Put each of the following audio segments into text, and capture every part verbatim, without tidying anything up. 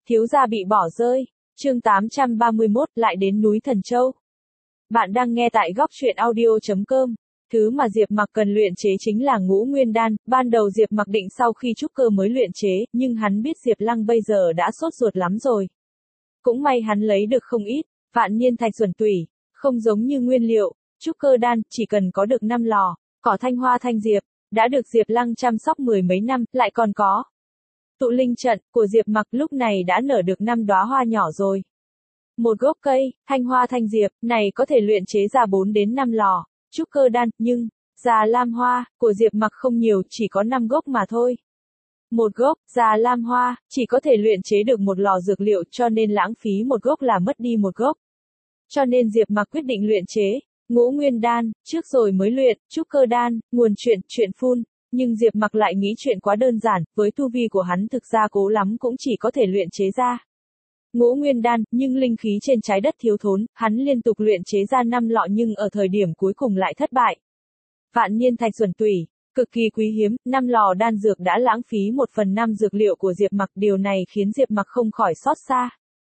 Thiếu gia bị bỏ rơi. Chương tám trăm ba mươi mốt, lại đến núi Thần Châu. Bạn đang nghe tại góc truyện audio chấm com. Thứ mà Diệp Mặc cần luyện chế chính là Ngũ Nguyên Đan. Ban đầu Diệp Mặc định sau khi trúc cơ mới luyện chế, nhưng hắn biết Diệp Lăng bây giờ đã sốt ruột lắm rồi. Cũng may hắn lấy được không ít, vạn niên thạch xuẩn tủy, không giống như nguyên liệu, trúc cơ đan, chỉ cần có được năm lò, cỏ thanh hoa thanh diệp, đã được Diệp Lăng chăm sóc mười mấy năm, lại còn có. Tụ linh trận của Diệp Mặc lúc này đã nở được năm đóa hoa nhỏ rồi. Một gốc cây, thanh hoa thanh diệp, này có thể luyện chế ra bốn đến năm lò, trúc cơ đan, nhưng, già lam hoa, của Diệp Mặc không nhiều, chỉ có năm gốc mà thôi. Một gốc, già lam hoa, chỉ có thể luyện chế được một lò dược liệu cho nên lãng phí một gốc là mất đi một gốc. Cho nên Diệp Mặc quyết định luyện chế, Ngũ Nguyên Đan, trước rồi mới luyện, trúc cơ đan, nguồn chuyện, chuyện phun. Nhưng Diệp Mặc lại nghĩ chuyện quá đơn giản, với tu vi của hắn thực ra cố lắm cũng chỉ có thể luyện chế ra Ngũ Nguyên Đan, nhưng linh khí trên trái đất thiếu thốn, hắn liên tục luyện chế ra năm lọ nhưng ở thời điểm cuối cùng lại thất bại. Vạn niên thạch xuẩn tủy, cực kỳ quý hiếm, năm lò đan dược đã lãng phí một phần năm dược liệu của Diệp Mặc, điều này khiến Diệp Mặc không khỏi xót xa.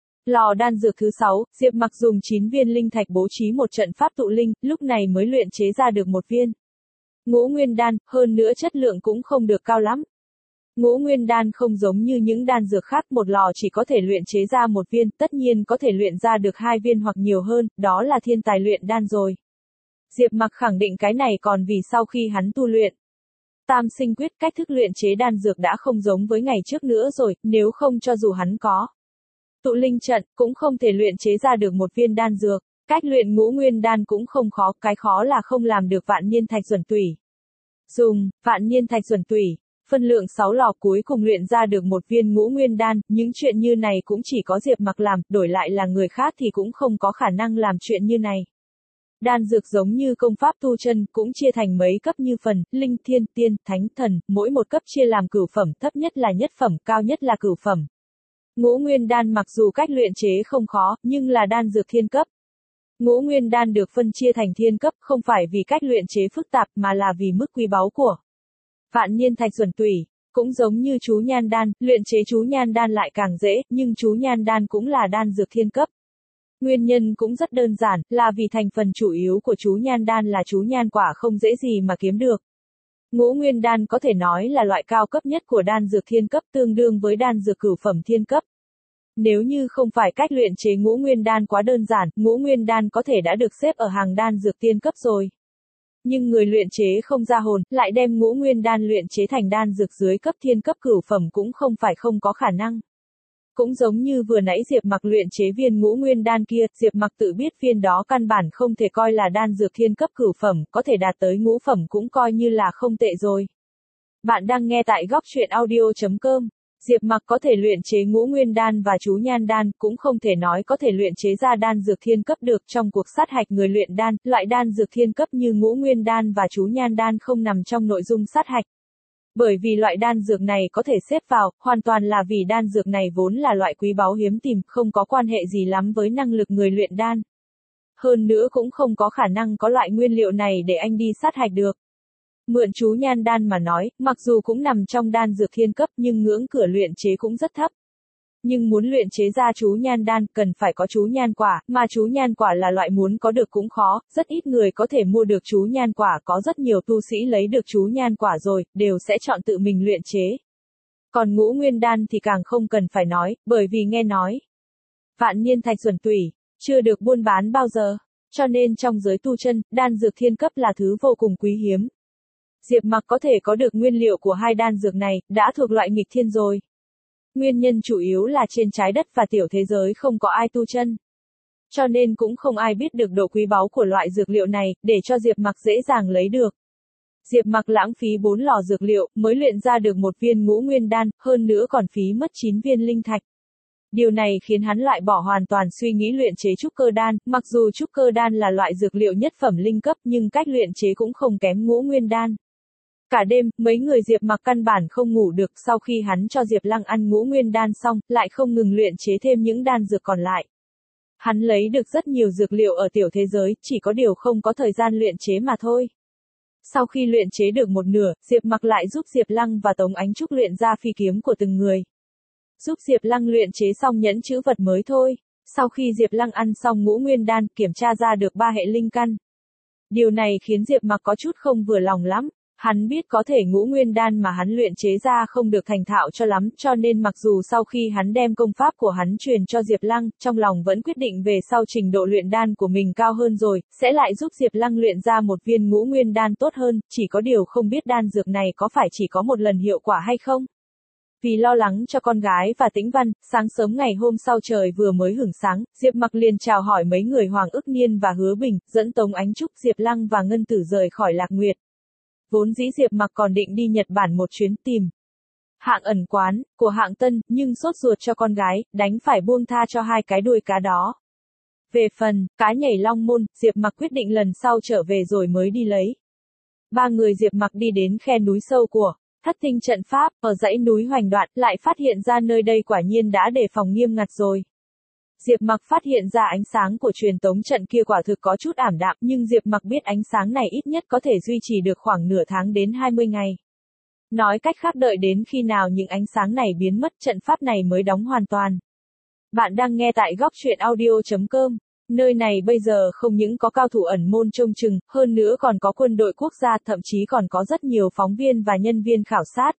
Lò đan dược thứ sáu, Diệp Mặc dùng chín viên linh thạch bố trí một trận pháp tụ linh, lúc này mới luyện chế ra được một viên Ngũ Nguyên Đan, hơn nữa chất lượng cũng không được cao lắm. Ngũ Nguyên Đan không giống như những đan dược khác, một lò chỉ có thể luyện chế ra một viên, tất nhiên có thể luyện ra được hai viên hoặc nhiều hơn, đó là thiên tài luyện đan rồi. Diệp Mặc khẳng định cái này còn vì sau khi hắn tu luyện Tam Sinh Quyết, cách thức luyện chế đan dược đã không giống với ngày trước nữa rồi, nếu không cho dù hắn có tụ linh trận, cũng không thể luyện chế ra được một viên đan dược. Cách luyện Ngũ Nguyên Đan cũng không khó, cái khó là không làm được vạn niên thạch xuẩn tủy. Dùng vạn niên thạch xuẩn tủy, phân lượng sáu lò cuối cùng luyện ra được một viên Ngũ Nguyên Đan, những chuyện như này cũng chỉ có Diệp Mặc làm, đổi lại là người khác thì cũng không có khả năng làm chuyện như này. Đan dược giống như công pháp tu chân, cũng chia thành mấy cấp như phần, linh, thiên, tiên, thánh, thần, mỗi một cấp chia làm cửu phẩm, thấp nhất là nhất phẩm, cao nhất là cửu phẩm. Ngũ Nguyên Đan mặc dù cách luyện chế không khó, nhưng là đan dược thiên cấp. Ngũ Nguyên Đan được phân chia thành thiên cấp không phải vì cách luyện chế phức tạp mà là vì mức quý báu của vạn niên thạch xuẩn tủy. Cũng giống như chú nhan đan, luyện chế chú nhan đan lại càng dễ, nhưng chú nhan đan cũng là đan dược thiên cấp. Nguyên nhân cũng rất đơn giản, là vì thành phần chủ yếu của chú nhan đan là chú nhan quả không dễ gì mà kiếm được. Ngũ Nguyên Đan có thể nói là loại cao cấp nhất của đan dược thiên cấp, tương đương với đan dược cửu phẩm thiên cấp. Nếu như không phải cách luyện chế Ngũ Nguyên Đan quá đơn giản, Ngũ Nguyên Đan có thể đã được xếp ở hàng đan dược tiên cấp rồi. Nhưng người luyện chế không ra hồn, lại đem Ngũ Nguyên Đan luyện chế thành đan dược dưới cấp thiên cấp cửu phẩm cũng không phải không có khả năng. Cũng giống như vừa nãy Diệp Mặc luyện chế viên Ngũ Nguyên Đan kia, Diệp Mặc tự biết viên đó căn bản không thể coi là đan dược thiên cấp cửu phẩm, có thể đạt tới ngũ phẩm cũng coi như là không tệ rồi. Bạn đang nghe tại góc truyện audio chấm com. Diệp Mặc có thể luyện chế Ngũ Nguyên Đan và chú nhan đan, cũng không thể nói có thể luyện chế ra đan dược thiên cấp được. Trong cuộc sát hạch người luyện đan, loại đan dược thiên cấp như Ngũ Nguyên Đan và chú nhan đan không nằm trong nội dung sát hạch. Bởi vì loại đan dược này có thể xếp vào, hoàn toàn là vì đan dược này vốn là loại quý báu hiếm tìm, không có quan hệ gì lắm với năng lực người luyện đan. Hơn nữa cũng không có khả năng có loại nguyên liệu này để anh đi sát hạch được. Mượn chú nhan đan mà nói, mặc dù cũng nằm trong đan dược thiên cấp nhưng ngưỡng cửa luyện chế cũng rất thấp. Nhưng muốn luyện chế ra chú nhan đan, cần phải có chú nhan quả, mà chú nhan quả là loại muốn có được cũng khó, rất ít người có thể mua được chú nhan quả, có rất nhiều tu sĩ lấy được chú nhan quả rồi, đều sẽ chọn tự mình luyện chế. Còn Ngũ Nguyên Đan thì càng không cần phải nói, bởi vì nghe nói vạn niên thạch xuẩn tủy chưa được buôn bán bao giờ, cho nên trong giới tu chân, đan dược thiên cấp là thứ vô cùng quý hiếm. Diệp Mặc có thể có được nguyên liệu của hai đan dược này, đã thuộc loại nghịch thiên rồi. Nguyên nhân chủ yếu là trên trái đất và tiểu thế giới không có ai tu chân. Cho nên cũng không ai biết được độ quý báu của loại dược liệu này, để cho Diệp Mặc dễ dàng lấy được. Diệp Mặc lãng phí bốn lò dược liệu, mới luyện ra được một viên Ngũ Nguyên Đan, hơn nữa còn phí mất chín viên linh thạch. Điều này khiến hắn loại bỏ hoàn toàn suy nghĩ luyện chế trúc cơ đan, mặc dù trúc cơ đan là loại dược liệu nhất phẩm linh cấp nhưng cách luyện chế cũng không kém Ngũ Nguyên Đan. Cả đêm, mấy người Diệp Mặc căn bản không ngủ được, sau khi hắn cho Diệp Lăng ăn Ngũ Nguyên Đan xong, lại không ngừng luyện chế thêm những đan dược còn lại. Hắn lấy được rất nhiều dược liệu ở tiểu thế giới, chỉ có điều không có thời gian luyện chế mà thôi. Sau khi luyện chế được một nửa, Diệp Mặc lại giúp Diệp Lăng và Tống Ánh Trúc luyện ra phi kiếm của từng người. giúp Diệp Lăng luyện chế xong nhẫn chữ vật mới thôi. Sau khi Diệp Lăng ăn xong ngũ nguyên đan, kiểm tra ra được ba hệ linh căn. Điều này khiến Diệp Mặc có chút không vừa lòng lắm. Hắn biết có thể ngũ nguyên đan mà hắn luyện chế ra không được thành thạo cho lắm, cho nên mặc dù sau khi hắn đem công pháp của hắn truyền cho Diệp Lăng, trong lòng vẫn quyết định về sau trình độ luyện đan của mình cao hơn rồi, sẽ lại giúp Diệp Lăng luyện ra một viên ngũ nguyên đan tốt hơn, chỉ có điều không biết đan dược này có phải chỉ có một lần hiệu quả hay không. Vì lo lắng cho con gái và Tĩnh Văn, sáng sớm ngày hôm sau trời vừa mới hửng sáng, Diệp Mặc liền chào hỏi mấy người Hoàng Ức Niên và Hứa Bình, dẫn Tống Ánh Trúc, Diệp Lăng và Ngân Tử rời khỏi Lạc Nguyệt. Vốn dĩ Diệp Mặc còn định đi Nhật Bản một chuyến tìm hạng ẩn quán của hạng Tân, nhưng sốt ruột cho con gái, đánh phải buông tha cho hai cái đuôi cá đó. Về phần cá nhảy Long Môn, Diệp Mặc quyết định lần sau trở về rồi mới đi lấy. Ba người Diệp Mặc đi đến khe núi sâu của Thất Tinh trận pháp, ở dãy núi Hoành Đoạn, lại phát hiện ra nơi đây quả nhiên đã đề phòng nghiêm ngặt rồi. Diệp Mặc phát hiện ra ánh sáng của truyền tống trận kia quả thực có chút ảm đạm, nhưng Diệp Mặc biết ánh sáng này ít nhất có thể duy trì được khoảng nửa tháng đến hai mươi ngày. Nói cách khác, đợi đến khi nào những ánh sáng này biến mất, trận pháp này mới đóng hoàn toàn. Bạn đang nghe tại góc truyện audio chấm com. Nơi này bây giờ không những có cao thủ ẩn môn trông chừng, hơn nữa còn có quân đội quốc gia, thậm chí còn có rất nhiều phóng viên và nhân viên khảo sát.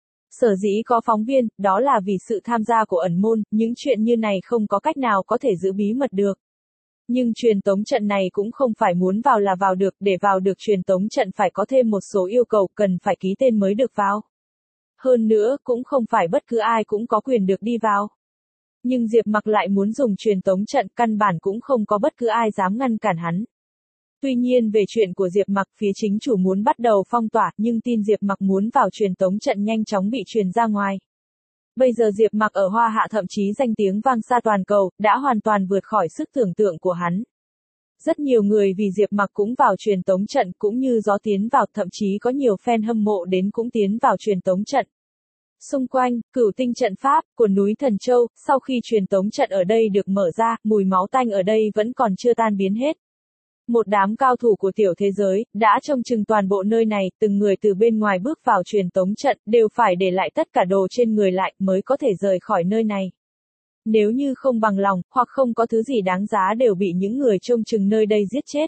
Sở dĩ có phóng viên, đó là vì sự tham gia của ẩn môn, những chuyện như này không có cách nào có thể giữ bí mật được. Nhưng truyền tống trận này cũng không phải muốn vào là vào được, để vào được truyền tống trận phải có thêm một số yêu cầu, cần phải ký tên mới được vào. Hơn nữa, cũng không phải bất cứ ai cũng có quyền được đi vào. Nhưng Diệp Mặc lại muốn dùng truyền tống trận, căn bản cũng không có bất cứ ai dám ngăn cản hắn. Tuy nhiên về chuyện của Diệp Mặc, phía chính chủ muốn bắt đầu phong tỏa, nhưng tin Diệp Mặc muốn vào truyền tống trận nhanh chóng bị truyền ra ngoài. Bây giờ Diệp Mặc ở Hoa Hạ thậm chí danh tiếng vang xa toàn cầu, đã hoàn toàn vượt khỏi sức tưởng tượng của hắn. Rất nhiều người vì Diệp Mặc cũng vào truyền tống trận, cũng như gió tiến vào, thậm chí có nhiều fan hâm mộ đến cũng tiến vào truyền tống trận. Xung quanh, Cửu Tinh trận pháp của núi Thần Châu, sau khi truyền tống trận ở đây được mở ra, mùi máu tanh ở đây vẫn còn chưa tan biến hết. Một đám cao thủ của tiểu thế giới, đã trông chừng toàn bộ nơi này, từng người từ bên ngoài bước vào truyền tống trận, đều phải để lại tất cả đồ trên người lại, mới có thể rời khỏi nơi này. Nếu như không bằng lòng, hoặc không có thứ gì đáng giá đều bị những người trông chừng nơi đây giết chết.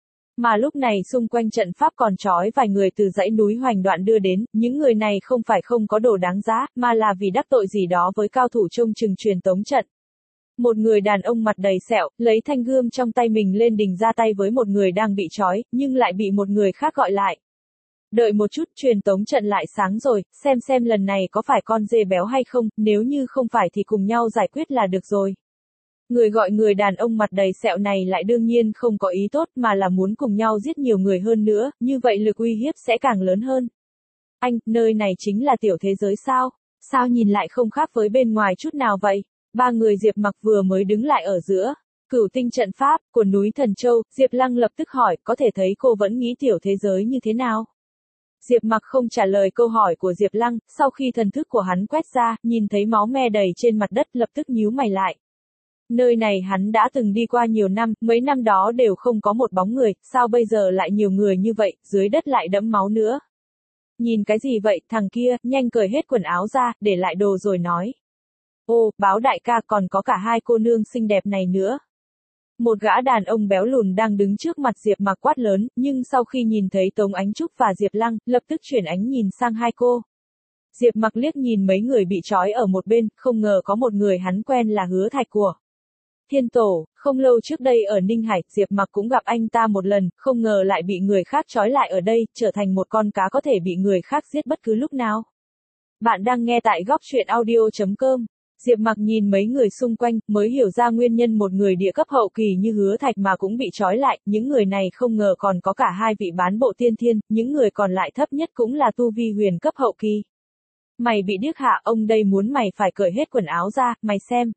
Mà lúc này xung quanh trận pháp còn trói vài người từ dãy núi Hoành Đoạn đưa đến, những người này không phải không có đồ đáng giá, mà là vì đắc tội gì đó với cao thủ trông chừng truyền tống trận. Một người đàn ông mặt đầy sẹo, lấy thanh gươm trong tay mình lên đình ra tay với một người đang bị trói, nhưng lại bị một người khác gọi lại. Đợi một chút, truyền tống trận lại sáng rồi, xem xem lần này có phải con dê béo hay không, nếu như không phải thì cùng nhau giải quyết là được rồi. Người gọi người đàn ông mặt đầy sẹo này lại đương nhiên không có ý tốt, mà là muốn cùng nhau giết nhiều người hơn nữa, như vậy lực uy hiếp sẽ càng lớn hơn. Anh, nơi này chính là tiểu thế giới sao? Sao nhìn lại không khác với bên ngoài chút nào vậy? Ba người Diệp Mặc vừa mới đứng lại ở giữa Cửu Tinh trận pháp của núi Thần Châu, Diệp Lăng lập tức hỏi, có thể thấy cô vẫn nghĩ tiểu thế giới như thế nào? Diệp Mặc không trả lời câu hỏi của Diệp Lăng, sau khi thần thức của hắn quét ra, nhìn thấy máu me đầy trên mặt đất, lập tức nhíu mày lại. Nơi này hắn đã từng đi qua nhiều năm, mấy năm đó đều không có một bóng người, sao bây giờ lại nhiều người như vậy, dưới đất lại đẫm máu nữa. Nhìn cái gì vậy, thằng kia, nhanh cởi hết quần áo ra, để lại đồ rồi nói. Ô, Báo đại ca, còn có cả hai cô nương xinh đẹp này nữa. Một gã đàn ông béo lùn đang đứng trước mặt Diệp Mặc quát lớn, nhưng sau khi nhìn thấy Tống Ánh Trúc và Diệp Lăng, lập tức chuyển ánh nhìn sang hai cô. Diệp Mặc liếc nhìn mấy người bị trói ở một bên, không ngờ có một người hắn quen là Hứa Thạch của Thiên Tổ. Không lâu trước đây ở Ninh Hải, Diệp Mặc cũng gặp anh ta một lần, không ngờ lại bị người khác trói lại ở đây, trở thành một con cá có thể bị người khác giết bất cứ lúc nào. Bạn đang nghe tại góc truyện audio chấm com. Diệp Mặc nhìn mấy người xung quanh, mới hiểu ra nguyên nhân một người địa cấp hậu kỳ như Hứa Thạch mà cũng bị trói lại, những người này không ngờ còn có cả hai vị bán bộ tiên thiên, những người còn lại thấp nhất cũng là tu vi huyền cấp hậu kỳ. Mày bị điếc hả, ông đây muốn mày phải cởi hết quần áo ra, mày xem.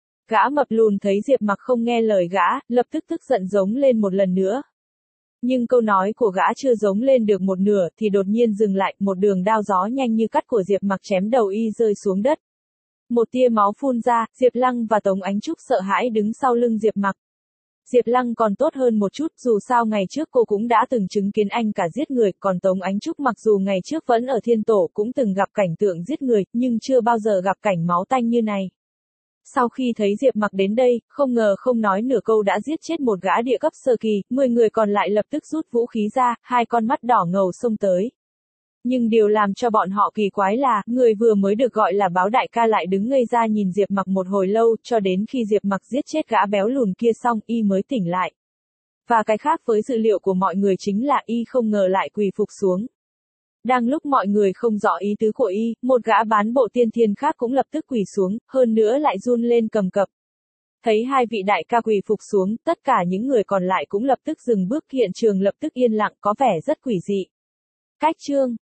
Gã mập lùn thấy Diệp Mặc không nghe lời gã, lập tức tức giận giống lên một lần nữa. Nhưng câu nói của gã chưa giống lên được một nửa, thì đột nhiên dừng lại, một đường đao gió nhanh như cắt của Diệp Mặc chém đầu y rơi xuống đất. Một tia máu phun ra, Diệp Lăng và Tống Ánh Trúc sợ hãi đứng sau lưng Diệp Mặc. Diệp Lăng còn tốt hơn một chút, dù sao ngày trước cô cũng đã từng chứng kiến anh cả giết người, còn Tống Ánh Trúc mặc dù ngày trước vẫn ở thiên tổ cũng từng gặp cảnh tượng giết người, nhưng chưa bao giờ gặp cảnh máu tanh như này. Sau khi thấy Diệp Mặc đến đây, không ngờ không nói nửa câu đã giết chết một gã địa cấp sơ kỳ, mười người còn lại lập tức rút vũ khí ra, hai con mắt đỏ ngầu xông tới. Nhưng điều làm cho bọn họ kỳ quái là, người vừa mới được gọi là báo đại ca lại đứng ngây ra nhìn Diệp Mặc một hồi lâu, cho đến khi Diệp Mặc giết chết gã béo lùn kia xong, y mới tỉnh lại. Và cái khác với dự liệu của mọi người chính là y không ngờ lại quỳ phục xuống. Đang lúc mọi người không rõ ý tứ của y, một gã bán bộ tiên thiên khác cũng lập tức quỳ xuống, hơn nữa lại run lên cầm cập. Thấy hai vị đại ca quỳ phục xuống, tất cả những người còn lại cũng lập tức dừng bước, hiện trường lập tức yên lặng, có vẻ rất quỷ dị. Cách chương